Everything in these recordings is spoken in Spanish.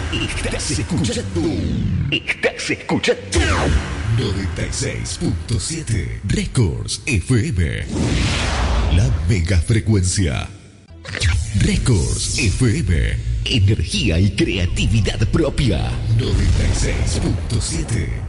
Estás escuchando 96.7 Records FM. La mega frecuencia. Records FM. Energía y creatividad propia. 96.7.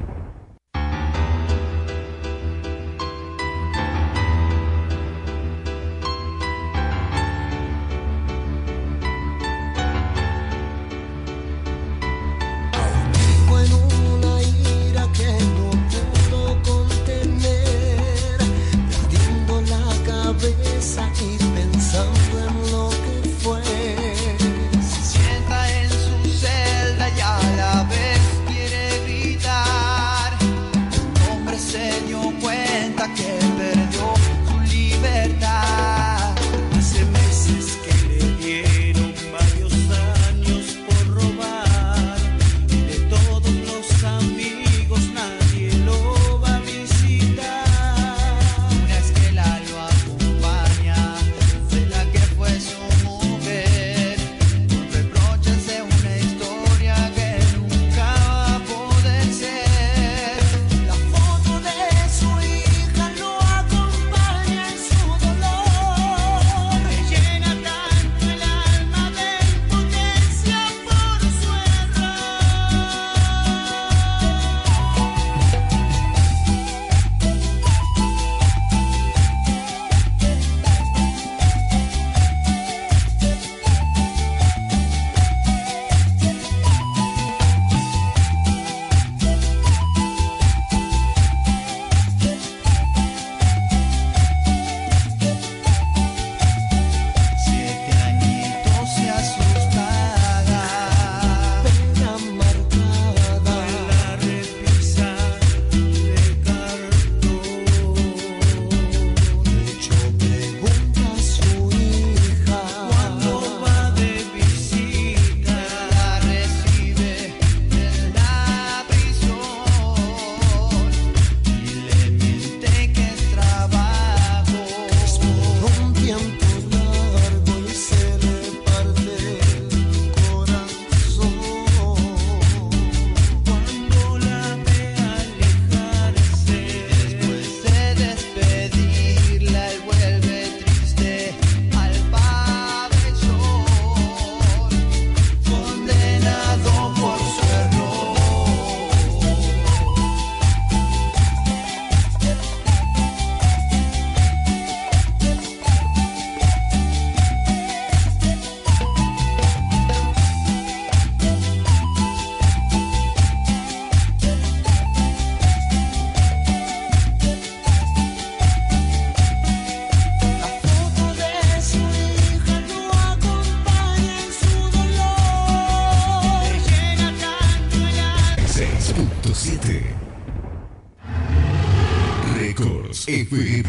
Records FM.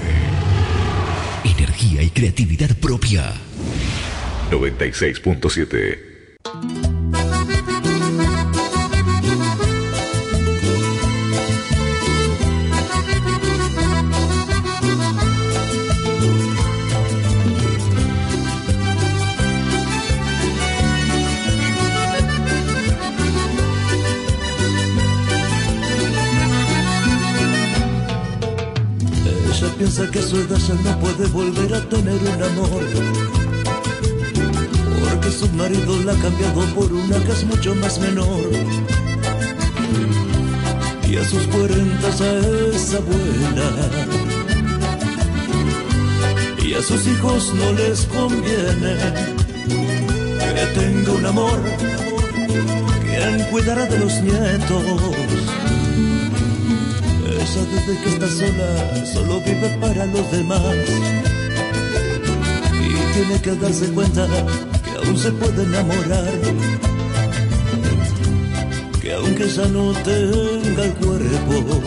Energía y creatividad propia. 96.7. Piensa que a su edad ya no puede volver a tener un amor, porque su marido la ha cambiado por una que es mucho más menor. Y a sus 40 ya es abuela, y a sus hijos no les conviene que tenga un amor. ¿Quién cuidará de los nietos? Ella desde que está sola, solo vive para los demás. Y tiene que darse cuenta que aún se puede enamorar, que aunque ya no tenga el cuerpo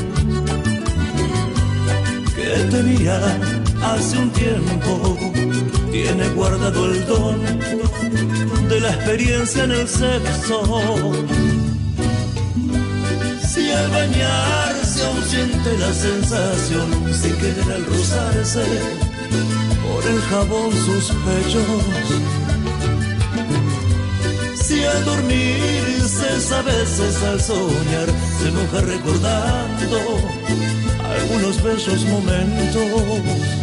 que tenía hace un tiempo, tiene guardado el don de la experiencia en el sexo. Si al bañarse aún siente la sensación, sin querer al rozarse por el jabón sus pechos. Si al dormirse a veces al soñar se moja recordando algunos bellos momentos.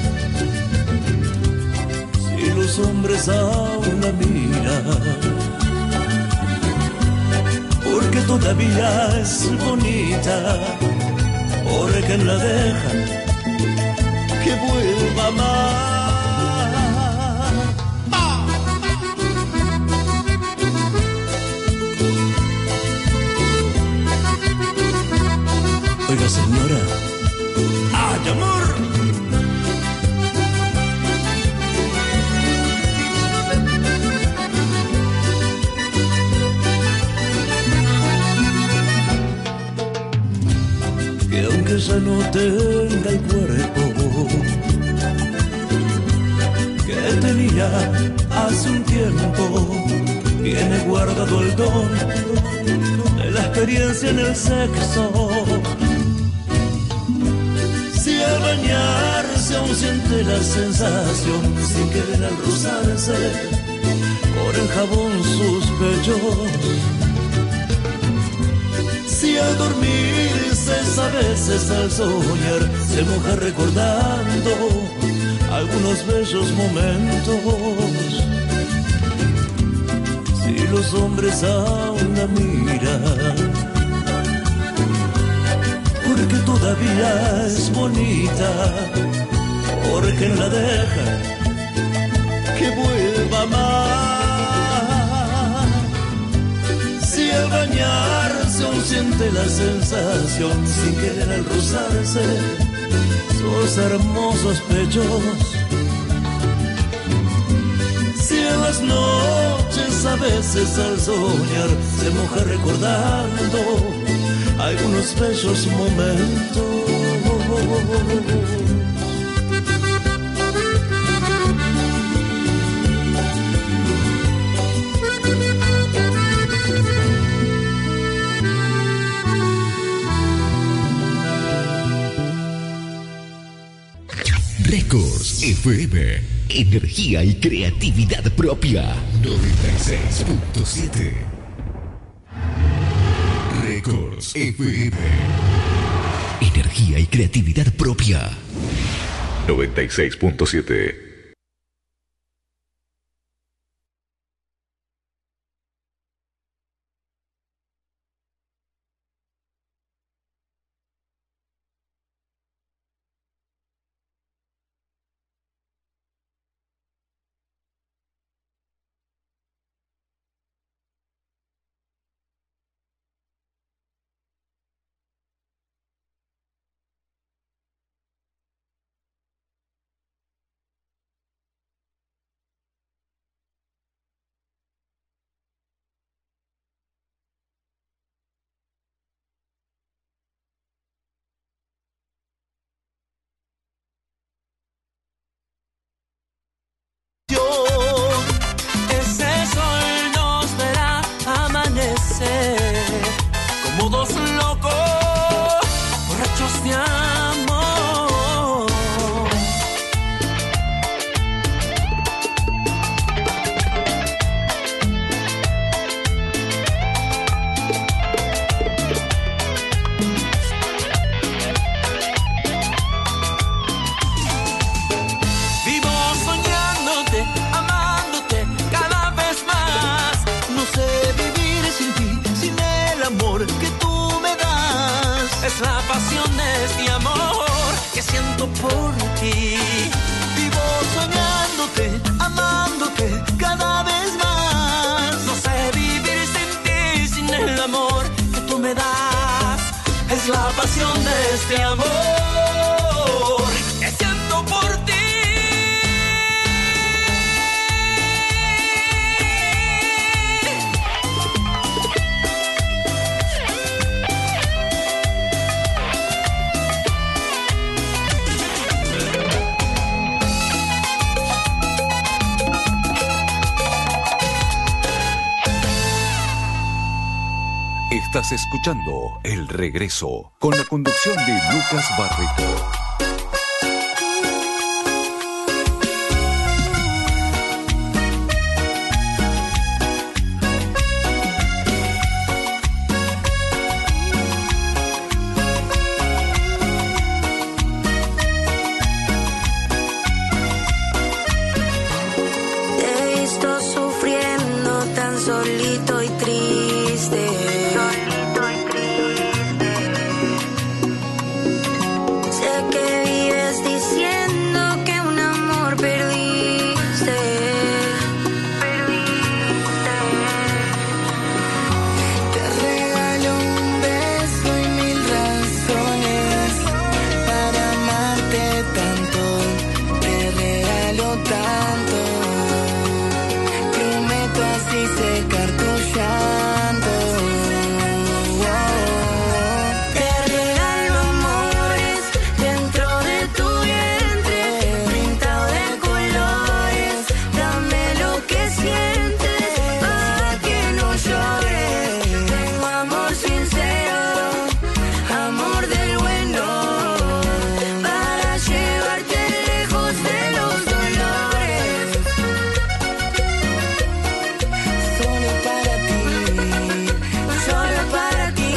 Si los hombres aún la miran, porque todavía es bonita, porque la dejan que vuelva más. Oiga, señora. ¡Ay, amor! Que aunque ya no tenga el cuerpo que tenía hace un tiempo, tiene guardado el don de la experiencia en el sexo. Si al bañarse aún siente la sensación, sin querer al rozarse con el jabón sus pechos. Si al dormirse a veces al soñar se moja recordando algunos bellos momentos. Si los hombres aún la miran, porque todavía es bonita, porque no la dejan que vuelva más. Si al bañarse aún siente la sensación, sin querer al rozarse sus hermosos pechos. Si en las noches a veces al soñar se moja recordando algunos bellos momentos. Records FM, energía y creatividad propia. 96.7. Records FM, energía y creatividad propia. 96.7. Ese sol nos verá amanecer como dos locos borrachos de amor. Vivo soñándote, amándote cada vez más. No sé vivir sin ti, sin el amor que tú me das. Es la pasión de este amor que siento por ti. Vivo soñándote, amándote cada vez más. No sé vivir sin ti, sin el amor que tú me das. Es la pasión de este amor que siento por ti. Estás escuchando El Regreso, con la conducción de Lucas Barreto. solito y triste. Solito y triste. Sé que vives diciendo que un amor perdiste. Te regalo un beso y 1000 razones para amarte tanto. Te regalo tanto. Prometo así secar tu llanto. Te regalo amores dentro de tu vientre, pintado de colores. Dame lo que sientes para que no llores. Tengo amor sincero, amor del bueno, para llevarte lejos de los dolores. Solo para ti, solo para ti.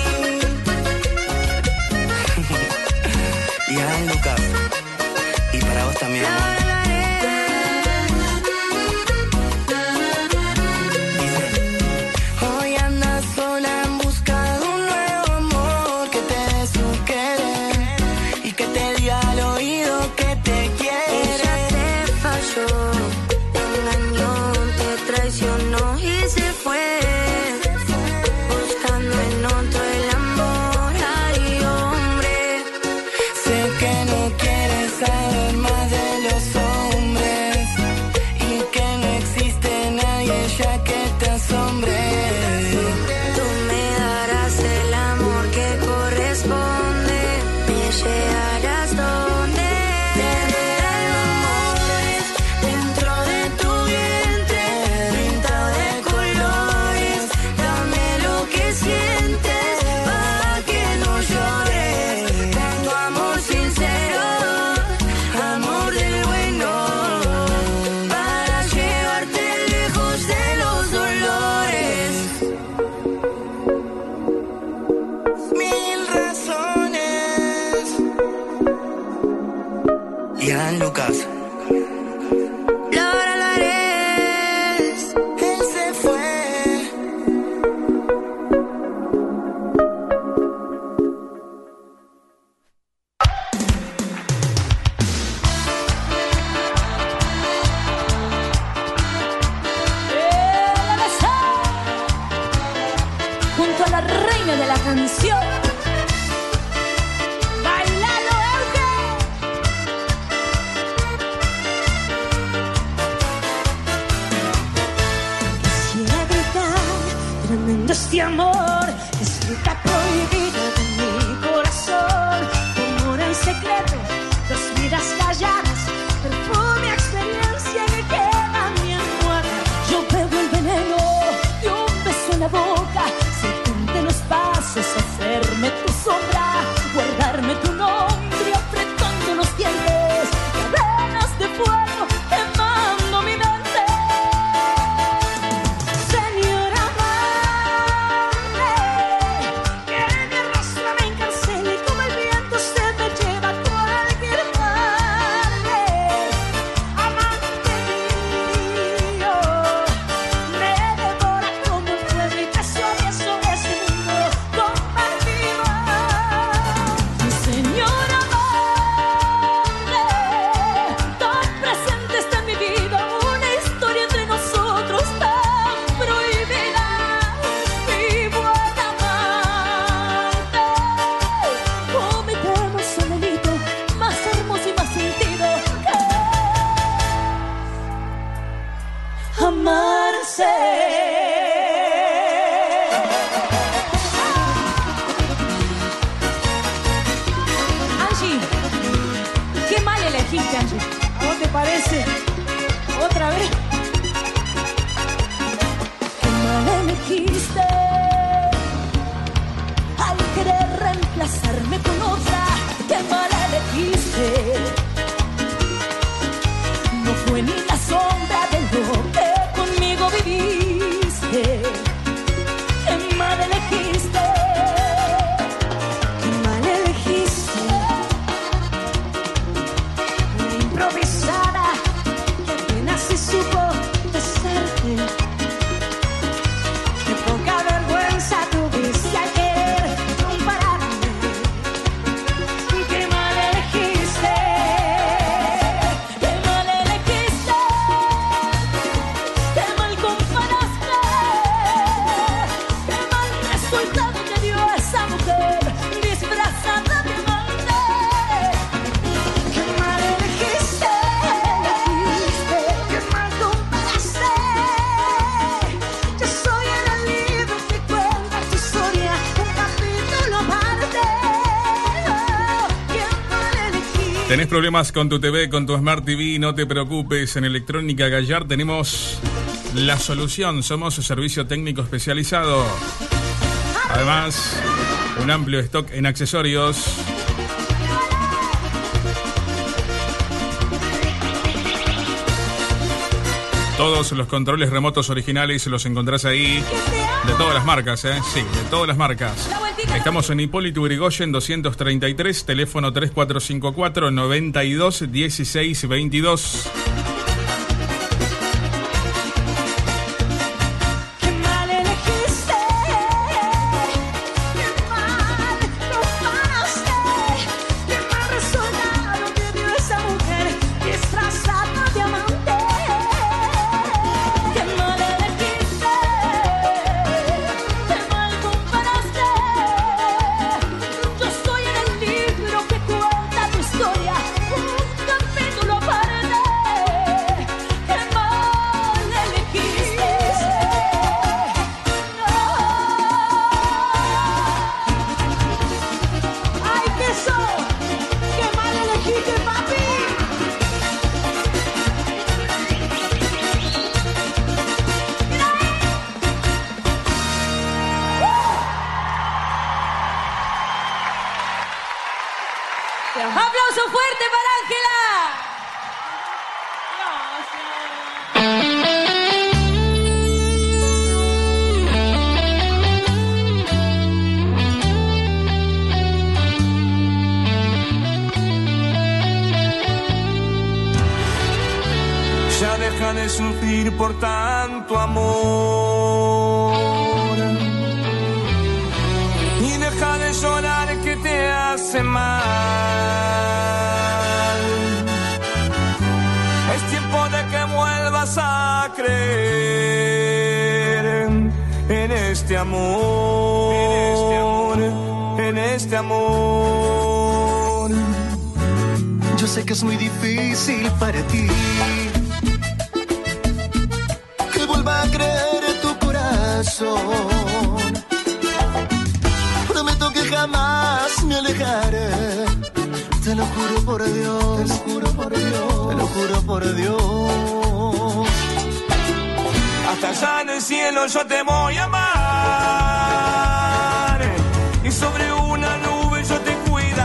Y a Lucas, y para vos también, amor. Dice, Hoy andas sola en busca de un nuevo amor que te dé su querer y que te diga al oído que te quiere. Ella te falló, te engañó, te traicionó y se fue, buscando en otro el amor. Ay, hombre, sé que no quieres saber más de los hombres y que no existe nadie ya que te asombre. Tú me darás el amor que corresponde, me llevarás donde te regalo amores dentro de tu vientre, pintado de colores. Dame lo que sientes para que no llores. Tengo amor sincero, amor del bueno, para llevarte lejos de los dolores. 1000 razones. y a Lucas. Ahora lo haré. Él se fue. Junto a la reina de la canción, bailalo, Euge. Quisiera gritar, tremendo este amor, es fruta prohibida de mi corazón. Amor en secreto, 2 vidas calladas, perfume, experiencia que quema mi almohada. Yo bebo el veneno de un beso en la boca, seguirte los pasos, hacerme tu sombra, guardarme tu nombre, apretando los dientes, cadenas de fuego quemando mi mente. Señora amable, que mi rostro me encarcele, como el viento usted me lleva a cualquier parte. Amante mío, me devora como un fuego y travieso este mundo compartido. Señora amable, tan presente está en mi vida una historia entre nosotros tan prohibida. Mi buena amante, cometemos un delito más hermoso y más sentido que amarse. Angie, qué mal elegiste, Angie. ¿A vos te parece? ¿Otra vez? Qué mal elegiste al querer reemplazarme con otra. Qué mal elegiste. No fue ni la sombra de lo que conmigo viviste. Qué mal elegiste. Qué mal elegiste. Una improvisada que apenas se supo besarte. ¿Tenés problemas con tu TV, con tu Smart TV? No te preocupes, en Electrónica Gallard tenemos la solución. Somos un servicio técnico especializado. Además, un amplio stock en accesorios. Todos los controles remotos originales los encontrás ahí. De todas las marcas, ¿eh? Sí, de todas las marcas. Estamos en Hipólito Yrigoyen 233, teléfono 3454 92 16 22. ¡Aplauso fuerte para Ángela! Ya deja de sufrir por tanto amor y deja de llorar que te hace mal. Es tiempo de que vuelvas a creer en este amor, en este amor. Yo sé que es muy difícil para ti que vuelva a creer en tu corazón. Prometo que jamás me alejaré. Te lo juro por Dios, te lo juro por Dios, te lo juro por Dios. Hasta allá en el cielo yo te voy a amar y sobre una nube yo te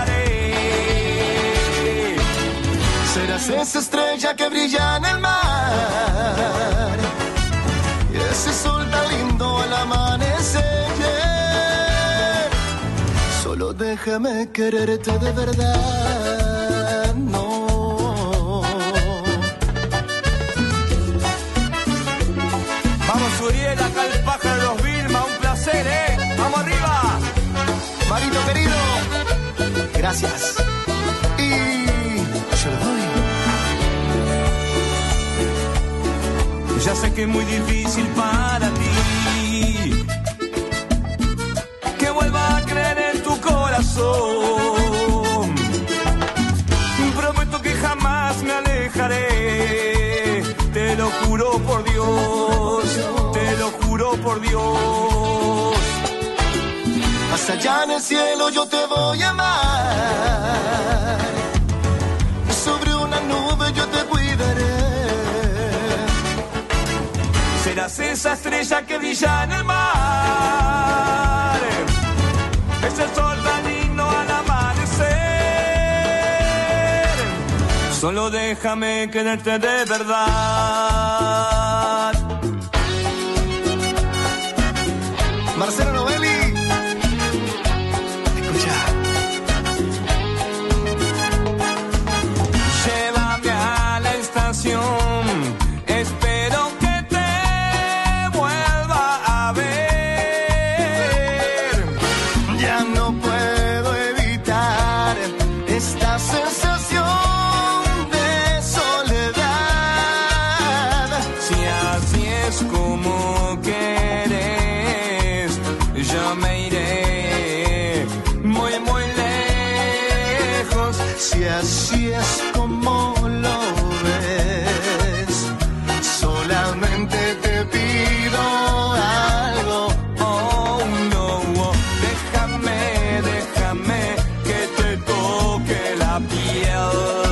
cuidaré. Serás esa estrella que brilla en el mar y ese sol tan lindo al amanecer. Solo déjame quererte de verdad, no. Vamos Uriel, acá el pájaro de los Vilma, un placer, vamos arriba. Marito querido, gracias. Y yo lo doy. Ya sé que es muy difícil para ti que vuelva a creer en tu corazón. Prometo que jamás me alejaré. Te lo juro por Dios, te lo juro por Dios. Hasta allá en el cielo yo te voy a amar. Sobre una nube yo te cuidaré. Serás esa estrella que brilla en el mar, ese sol tan lindo al amanecer. Solo déjame quererte de verdad. Marcelo Novelli, escucha. Llévame a la estación, espero que te vuelva a ver. Ya no puedo evitar esta sensación de soledad. Si así es como querés, yo me iré muy muy lejos. Si así es como lo ves, solamente te pido algo. Oh no, déjame que te toque la piel.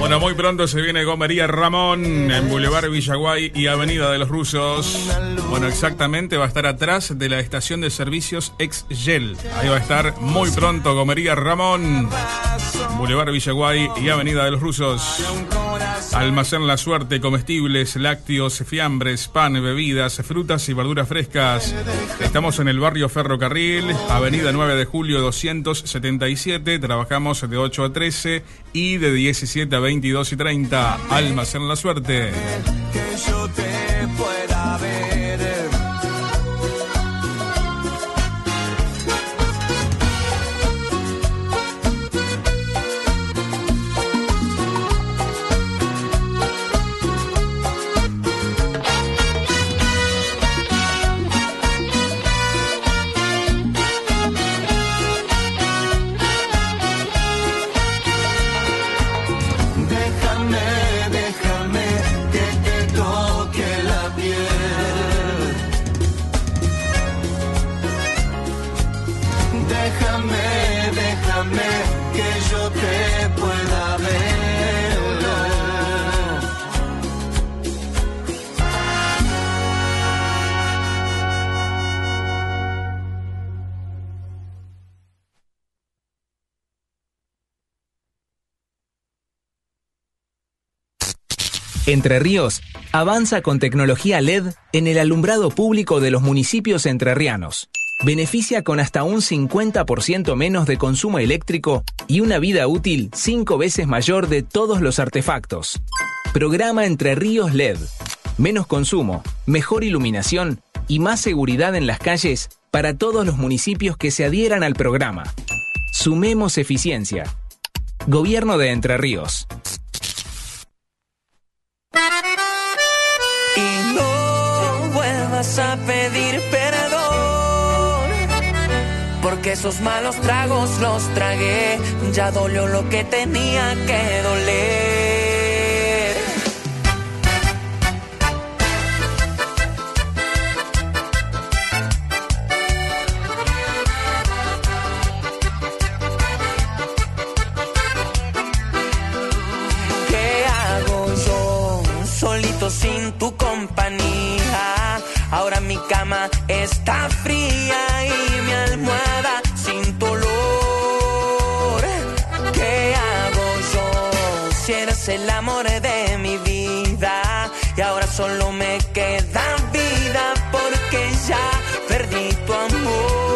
Bueno, muy pronto se viene Gomería Ramón en Boulevard Villaguay y Avenida de los Rusos. Bueno, exactamente va a estar atrás de la estación de servicios Ex Gel. Ahí va a estar muy pronto Gomería Ramón, Boulevard Villaguay y Avenida de los Rusos. Almacén La Suerte, comestibles, lácteos, fiambres, pan, bebidas, frutas y verduras frescas. Estamos en el barrio Ferrocarril, Avenida 9 de Julio 277. Trabajamos de 8 a 13 y de 17 a 22 y 30. Almacén La Suerte. Que yo te pueda ver. Entre Ríos avanza con tecnología LED en el alumbrado público de los municipios entrerrianos. Beneficia con hasta un 50% menos de consumo eléctrico y una vida útil 5 veces mayor de todos los artefactos. Programa Entre Ríos LED. Menos consumo, mejor iluminación y más seguridad en las calles para todos los municipios que se adhieran al programa. Sumemos eficiencia. Gobierno de Entre Ríos. Y no vuelvas a pedir perdón, porque esos malos tragos los tragué. Ya dolió lo que tenía que doler. Sin tu compañía, ahora mi cama está fría y mi almohada sin tu olor. ¿Qué hago yo si eres el amor de mi vida? Y ahora solo me queda vida porque ya perdí tu amor.